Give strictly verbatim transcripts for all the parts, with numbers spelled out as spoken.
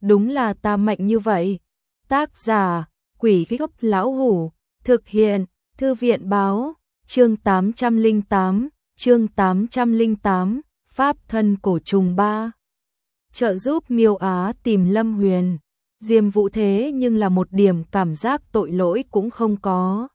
đúng là ta mạnh như vậy. Tác giả, Quỷ Gốc Lão Hủ, thực hiện, Thư viện Báo, chương tám trăm lẻ tám, chương tám trăm lẻ tám, Pháp thân cổ trùng ba. Trợ giúp Miêu Á tìm Lâm Huyền. Diêm Vũ thế nhưng là một điểm cảm giác tội lỗi cũng không có.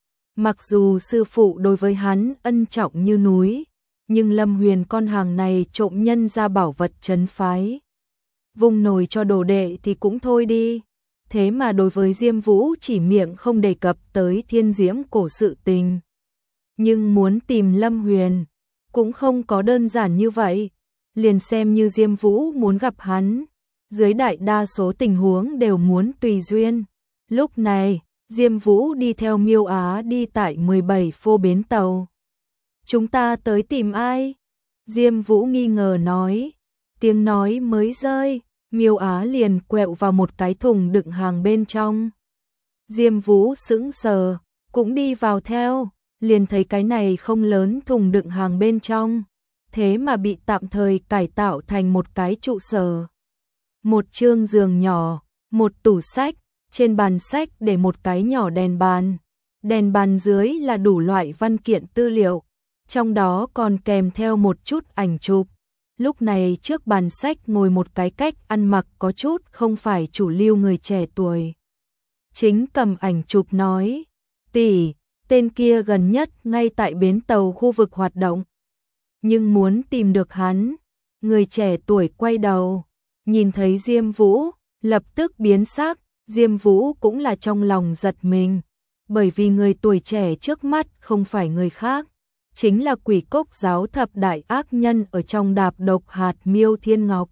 Mặc dù sư phụ đối với hắn ân trọng như núi, nhưng Lâm Huyền con hàng này trộm nhân ra bảo vật trấn phái. Vung nồi cho đồ đệ thì cũng thôi đi. Thế mà đối với Diêm Vũ chỉ miệng không đề cập tới thiên diễm cổ sự tình. Nhưng muốn tìm Lâm Huyền, cũng không có đơn giản như vậy. Liền xem như Diêm Vũ muốn gặp hắn, dưới đại đa số tình huống đều muốn tùy duyên. Lúc này, Diêm Vũ đi theo Miêu Á đi tại mười bảy phô bến tàu. Chúng ta tới tìm ai? Diêm Vũ nghi ngờ nói. Tiếng nói mới rơi, Miêu Á liền quẹo vào một cái thùng đựng hàng bên trong. Diêm Vũ sững sờ, cũng đi vào theo, liền thấy cái này không lớn thùng đựng hàng bên trong, thế mà bị tạm thời cải tạo thành một cái trụ sở. Một chương giường nhỏ, một tủ sách, trên bàn sách để một cái nhỏ đèn bàn. Đèn bàn dưới là đủ loại văn kiện tư liệu, trong đó còn kèm theo một chút ảnh chụp. Lúc này trước bàn sách ngồi một cái cách ăn mặc có chút không phải chủ lưu người trẻ tuổi. Chính cầm ảnh chụp nói, tỷ, tên kia gần nhất ngay tại bến tàu khu vực hoạt động. Nhưng muốn tìm được hắn, người trẻ tuổi quay đầu, nhìn thấy Diêm Vũ, lập tức biến sắc. Diêm Vũ cũng là trong lòng giật mình, bởi vì người tuổi trẻ trước mắt không phải người khác, chính là Quỷ Cốc giáo thập đại ác nhân ở trong đạp độc hạt Miêu Thiên Ngọc.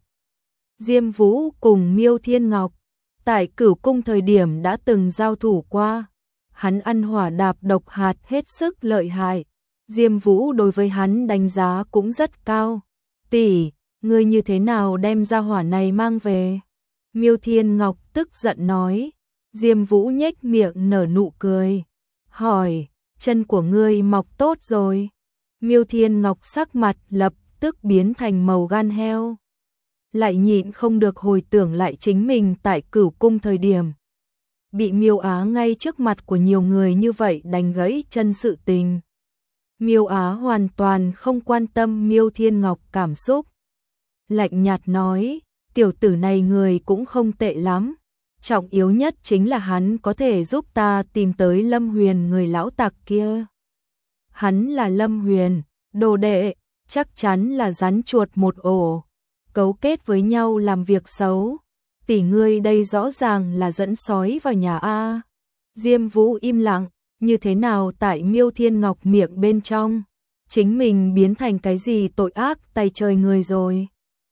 Diêm Vũ cùng Miêu Thiên Ngọc, tại Cửu Cung thời điểm đã từng giao thủ qua, hắn ăn hỏa đạp độc hạt hết sức lợi hại, Diêm Vũ đối với hắn đánh giá cũng rất cao. Tỷ, ngươi như thế nào đem ra hỏa này mang về? Miêu Thiên Ngọc tức giận nói. Diêm Vũ nhếch miệng nở nụ cười, hỏi, chân của ngươi mọc tốt rồi. Miêu Thiên Ngọc sắc mặt lập tức biến thành màu gan heo. Lại nhịn không được hồi tưởng lại chính mình tại Cửu Cung thời điểm. Bị Miêu Á ngay trước mặt của nhiều người như vậy đánh gãy chân sự tình. Miêu Á hoàn toàn không quan tâm Miêu Thiên Ngọc cảm xúc. Lạnh nhạt nói, tiểu tử này người cũng không tệ lắm. Trọng yếu nhất chính là hắn có thể giúp ta tìm tới Lâm Huyền người lão tặc kia. Hắn là Lâm Huyền, đồ đệ, chắc chắn là rắn chuột một ổ, cấu kết với nhau làm việc xấu. Tỷ ngươi đây rõ ràng là dẫn sói vào nhà A. Diêm Vũ im lặng, như thế nào tại Miêu Thiên Ngọc miệng bên trong, chính mình biến thành cái gì tội ác tay trời người rồi.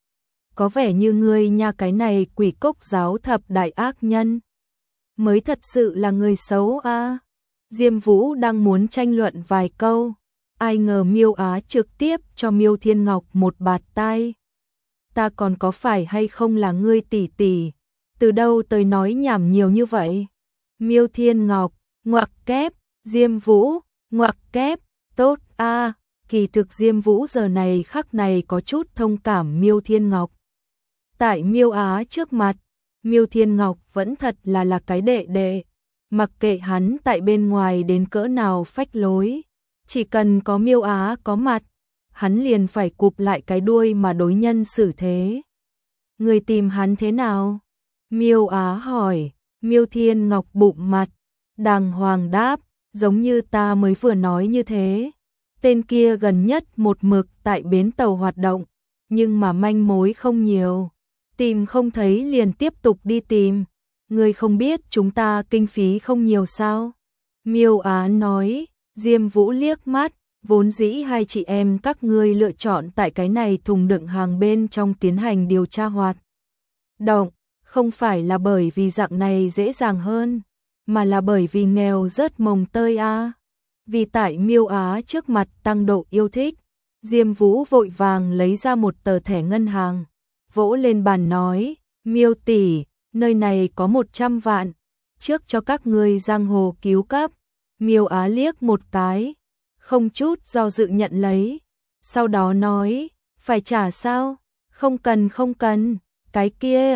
Có vẻ như ngươi nha cái này Quỷ Cốc giáo thập đại ác nhân, mới thật sự là người xấu a. Diêm Vũ đang muốn tranh luận vài câu, ai ngờ Miêu Á trực tiếp cho Miêu Thiên Ngọc một bạt tai. Ta còn có phải hay không là ngươi tỷ tỷ, từ đâu tới nói nhảm nhiều như vậy? Miêu Thiên Ngọc, ngoặc kép, Diêm Vũ, ngoặc kép, tốt a. Kỳ thực Diêm Vũ giờ này khắc này có chút thông cảm Miêu Thiên Ngọc. Tại Miêu Á trước mặt, Miêu Thiên Ngọc vẫn thật là là cái đệ đệ, mặc kệ hắn tại bên ngoài đến cỡ nào phách lối, chỉ cần có Miêu Á có mặt, hắn liền phải cụp lại cái đuôi mà đối nhân xử thế. Người tìm hắn thế nào? Miêu Á hỏi. Miêu Thiên Ngọc bụng mặt, đàng hoàng đáp, giống như ta mới vừa nói như thế. Tên kia gần nhất một mực tại bến tàu hoạt động, nhưng mà manh mối không nhiều. Tìm không thấy liền tiếp tục đi tìm. Ngươi không biết chúng ta kinh phí không nhiều sao? Miêu Á nói. Diêm Vũ liếc mắt, vốn dĩ hai chị em các ngươi lựa chọn tại cái này thùng đựng hàng bên trong tiến hành điều tra hoạt động, không phải là bởi vì dạng này dễ dàng hơn, mà là bởi vì nghèo rớt mồng tơi a. Vì tại Miêu Á trước mặt tăng độ yêu thích, Diêm Vũ vội vàng lấy ra một tờ thẻ ngân hàng, vỗ lên bàn nói, Miêu tỷ, nơi này có một trăm vạn, trước cho các ngươi giang hồ cứu cấp. Miêu Á liếc một cái, không chút do dự nhận lấy, sau đó nói, phải trả sao? Không cần không cần, cái kia,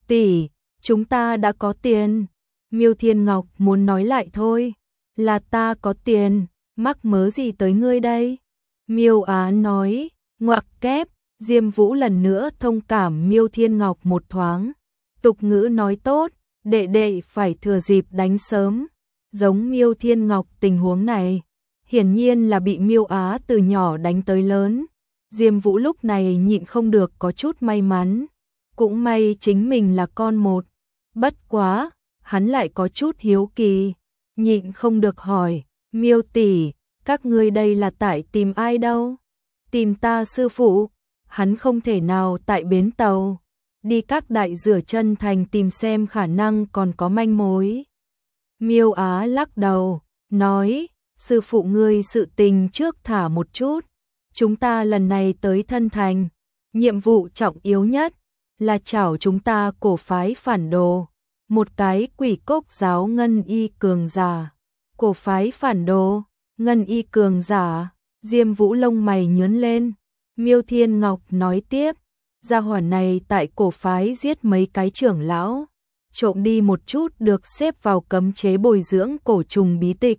tỷ, chúng ta đã có tiền. Miêu Thiên Ngọc muốn nói lại thôi, là ta có tiền, mắc mớ gì tới ngươi đây? Miêu Á nói, ngoặc kép, Diêm Vũ lần nữa thông cảm Miêu Thiên Ngọc một thoáng. Tục ngữ nói tốt, đệ đệ phải thừa dịp đánh sớm. Giống Miêu Thiên Ngọc tình huống này, hiển nhiên là bị Miêu Á từ nhỏ đánh tới lớn. Diêm Vũ lúc này nhịn không được có chút may mắn. Cũng may chính mình là con một. Bất quá, hắn lại có chút hiếu kỳ. Nhịn không được hỏi, Miêu tỷ, các ngươi đây là tại tìm ai đâu? Tìm ta sư phụ. Hắn không thể nào tại bến tàu. Đi các đại rửa chân thành tìm xem khả năng còn có manh mối. Miêu Á lắc đầu, nói, sư phụ ngươi sự tình trước thả một chút. Chúng ta lần này tới thân thành, nhiệm vụ trọng yếu nhất là chảo chúng ta cổ phái phản đồ, một cái quỷ cốc giáo ngân y cường giả. Cổ phái phản đồ, ngân y cường giả, Diêm Vũ lông mày nhướng lên. Miêu Thiên Ngọc nói tiếp, gia hỏa này tại cổ phái giết mấy cái trưởng lão, trộm đi một chút được xếp vào cấm chế bồi dưỡng cổ trùng bí tịch.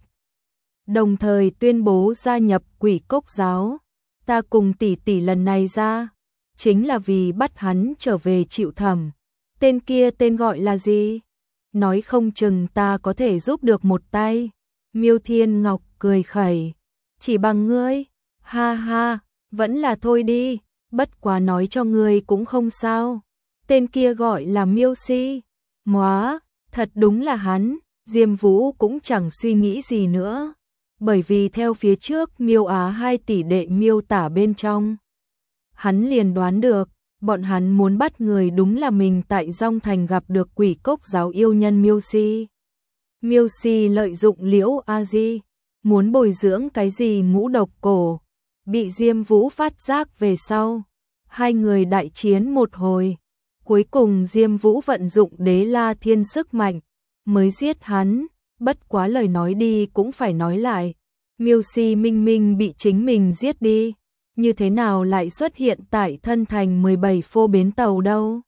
Đồng thời tuyên bố gia nhập quỷ cốc giáo. Ta cùng tỷ tỷ lần này ra, chính là vì bắt hắn trở về chịu thẩm. Tên kia tên gọi là gì? Nói không chừng ta có thể giúp được một tay. Miêu Thiên Ngọc cười khẩy, chỉ bằng ngươi, ha ha, vẫn là thôi đi, bất quá nói cho ngươi cũng không sao. Tên kia gọi là Miêu Si. Móa, thật đúng là hắn. Diêm Vũ cũng chẳng suy nghĩ gì nữa, bởi vì theo phía trước Miêu Á hai tỷ đệ miêu tả bên trong, hắn liền đoán được, bọn hắn muốn bắt người đúng là mình tại Dong Thành gặp được quỷ cốc giáo yêu nhân Miêu Si. Miêu Si lợi dụng Liễu A Di, muốn bồi dưỡng cái gì ngũ độc cổ, bị Diêm Vũ phát giác về sau. Hai người đại chiến một hồi, cuối cùng Diêm Vũ vận dụng Đế La Thiên sức mạnh, mới giết hắn. Bất quá lời nói đi cũng phải nói lại, Miêu Si minh minh bị chính mình giết đi, như thế nào lại xuất hiện tại thân thành mười bảy phô bến tàu đâu?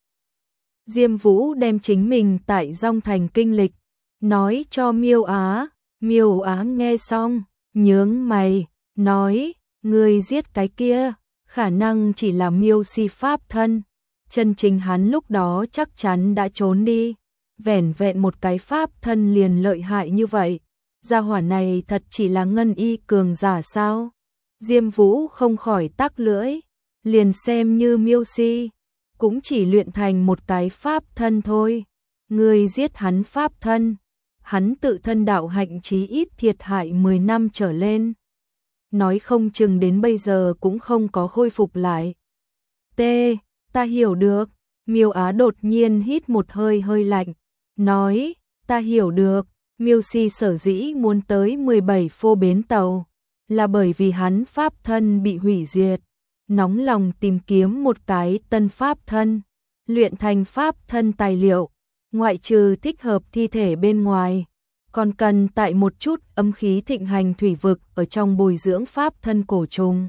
Diêm Vũ đem chính mình tại Dong Thành kinh lịch, nói cho Miêu Á. Miêu Á nghe xong, nhướng mày, nói, ngươi giết cái kia, khả năng chỉ là Miêu Si pháp thân, chân chính hắn lúc đó chắc chắn đã trốn đi. Vẻn vẹn một cái pháp thân liền lợi hại như vậy, gia hỏa này thật chỉ là ngân y cường giả sao? Diêm Vũ không khỏi tắc lưỡi, liền xem như Miêu Si, cũng chỉ luyện thành một cái pháp thân thôi. Người giết hắn pháp thân, hắn tự thân đạo hạnh chí ít thiệt hại mười năm trở lên. Nói không chừng đến bây giờ cũng không có khôi phục lại. T, ta hiểu được. Miêu Á đột nhiên hít một hơi hơi lạnh, nói, ta hiểu được, Miêu Si sở dĩ muốn tới mười bảy phô bến tàu, là bởi vì hắn pháp thân bị hủy diệt, nóng lòng tìm kiếm một cái tân pháp thân, luyện thành pháp thân tài liệu, ngoại trừ thích hợp thi thể bên ngoài, còn cần tại một chút âm khí thịnh hành thủy vực ở trong bồi dưỡng pháp thân cổ trùng.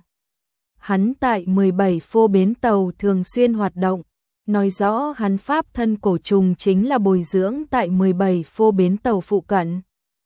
Hắn tại mười bảy phô bến tàu thường xuyên hoạt động, nói rõ hắn pháp thân cổ trùng chính là bồi dưỡng tại mười bảy phô bến tàu phụ cận.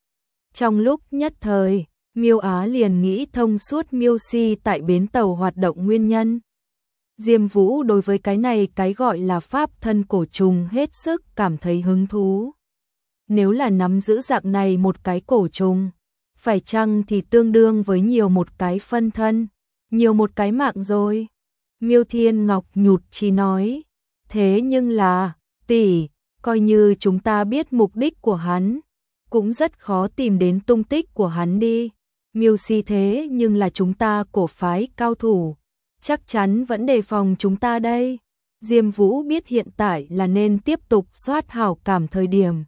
Trong lúc nhất thời, Miêu Á liền nghĩ thông suốt Miêu Si tại bến tàu hoạt động nguyên nhân. Diêm Vũ đối với cái này cái gọi là pháp thân cổ trùng hết sức cảm thấy hứng thú. Nếu là nắm giữ dạng này một cái cổ trùng, phải chăng thì tương đương với nhiều một cái phân thân, nhiều một cái mạng rồi. Miêu Thiên Ngọc nhụt chí nói, thế nhưng là, tỷ, coi như chúng ta biết mục đích của hắn, cũng rất khó tìm đến tung tích của hắn đi. Miêu Si thế nhưng là chúng ta cổ phái cao thủ, chắc chắn vẫn đề phòng chúng ta đây. Diêm Vũ biết hiện tại là nên tiếp tục soát hảo cảm thời điểm.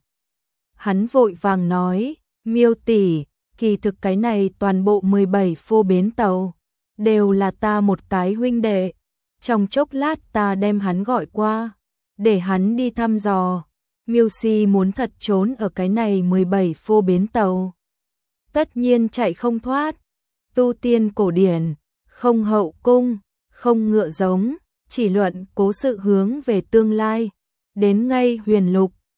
Hắn vội vàng nói, Miêu tỷ, kỳ thực cái này toàn bộ mười bảy phô bến tàu, đều là ta một cái huynh đệ. Trong chốc lát ta đem hắn gọi qua, để hắn đi thăm dò. Miêu Si muốn thật trốn ở cái này mười bảy phô bến tàu, tất nhiên chạy không thoát. Tu tiên cổ điển, không hậu cung, không ngựa giống, chỉ luận cố sự hướng về tương lai, đến ngay huyền lục,